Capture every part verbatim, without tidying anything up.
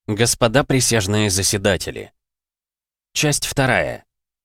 Господа присяжные заседатели. Часть вторая.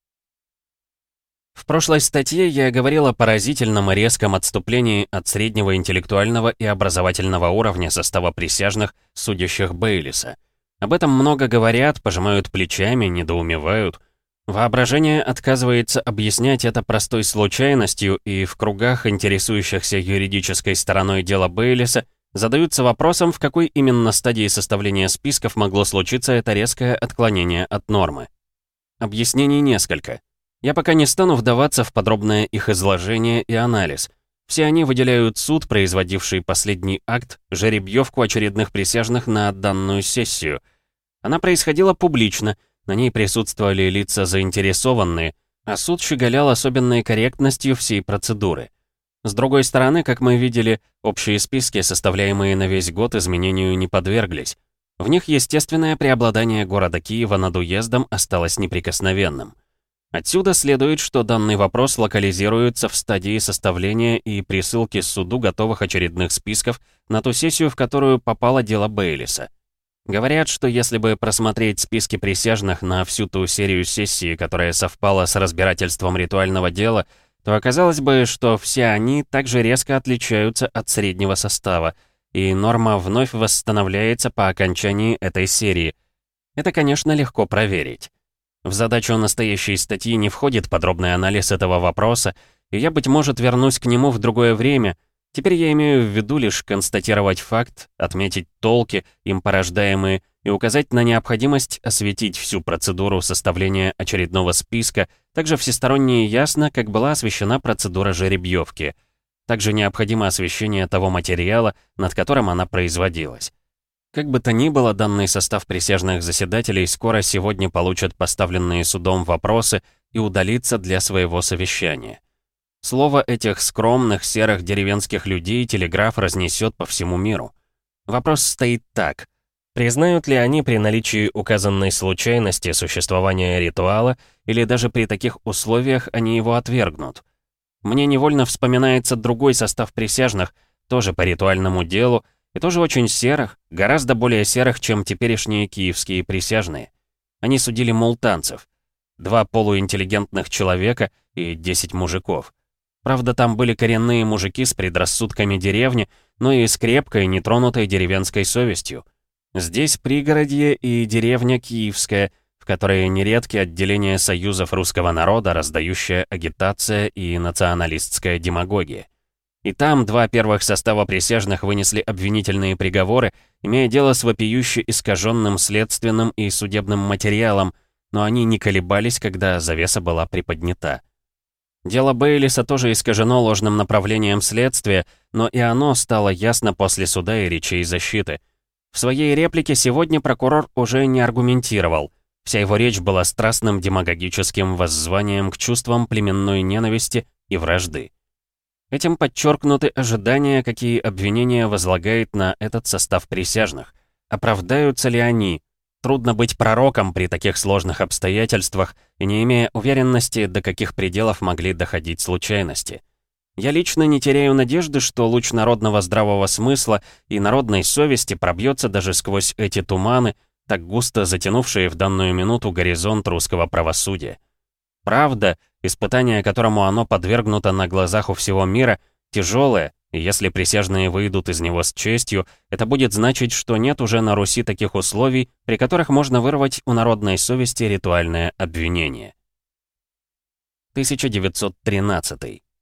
В прошлой статье я говорил о поразительном и резком отступлении от среднего интеллектуального и образовательного уровня состава присяжных, судящих Бейлиса. Об этом много говорят, пожимают плечами, недоумевают. Воображение отказывается объяснять это простой случайностью, и в кругах, интересующихся юридической стороной дела Бейлиса, задаются вопросом, в какой именно стадии составления списков могло случиться это резкое отклонение от нормы. Объяснений несколько. Я пока не стану вдаваться в подробное их изложение и анализ. Все они выделяют суд, производивший последний акт, жеребьевку очередных присяжных на данную сессию. Она происходила публично, на ней присутствовали лица заинтересованные, а суд щеголял особенной корректностью всей процедуры. С другой стороны, как мы видели, общие списки, составляемые на весь год, изменению не подверглись. В них естественное преобладание города Киева над уездом осталось неприкосновенным. Отсюда следует, что данный вопрос локализируется в стадии составления и присылки суду готовых очередных списков на ту сессию, в которую попало дело Бейлиса. Говорят, что если бы просмотреть списки присяжных на всю ту серию сессии, которая совпала с разбирательством ритуального дела, то оказалось бы, что все они также резко отличаются от среднего состава, и норма вновь восстановляется по окончании этой серии. Это, конечно, легко проверить. В задачу настоящей статьи не входит подробный анализ этого вопроса, и я, быть может, вернусь к нему в другое время. Теперь я имею в виду лишь констатировать факт, отметить толки, им порождаемые, и указать на необходимость осветить всю процедуру составления очередного списка, также всесторонне и ясно, как была освещена процедура жеребьевки. Также необходимо освещение того материала, над которым она производилась. Как бы то ни было, данный состав присяжных заседателей скоро сегодня получат поставленные судом вопросы и удалится для своего совещания. Слово этих скромных, серых деревенских людей телеграф разнесет по всему миру. Вопрос стоит так. Признают ли они при наличии указанной случайности существования ритуала, или даже при таких условиях они его отвергнут? Мне невольно вспоминается другой состав присяжных, тоже по ритуальному делу, и тоже очень серых, гораздо более серых, чем теперешние киевские присяжные. Они судили мултанцев. Два полуинтеллигентных человека и десять мужиков. Правда, там были коренные мужики с предрассудками деревни, но и с крепкой, нетронутой деревенской совестью. Здесь пригородье и деревня Киевская, в которой нередки отделения союзов русского народа, раздающая агитация и националистская демагогия. И там два первых состава присяжных вынесли обвинительные приговоры, имея дело с вопиюще искаженным следственным и судебным материалом, но они не колебались, когда завеса была приподнята. Дело Бейлиса тоже искажено ложным направлением следствия, но и оно стало ясно после суда и речей защиты. В своей реплике сегодня прокурор уже не аргументировал. Вся его речь была страстным демагогическим воззванием к чувствам племенной ненависти и вражды. Этим подчеркнуты ожидания, какие обвинения возлагает на этот состав присяжных. Оправдаются ли они? Трудно быть пророком при таких сложных обстоятельствах и не имея уверенности, до каких пределов могли доходить случайности. Я лично не теряю надежды, что луч народного здравого смысла и народной совести пробьется даже сквозь эти туманы, так густо затянувшие в данную минуту горизонт русского правосудия. Правда, испытание, которому оно подвергнуто на глазах у всего мира, тяжелое, и если присяжные выйдут из него с честью, это будет значить, что нет уже на Руси таких условий, при которых можно вырвать у народной совести ритуальное обвинение. тысяча девятьсот тринадцатый.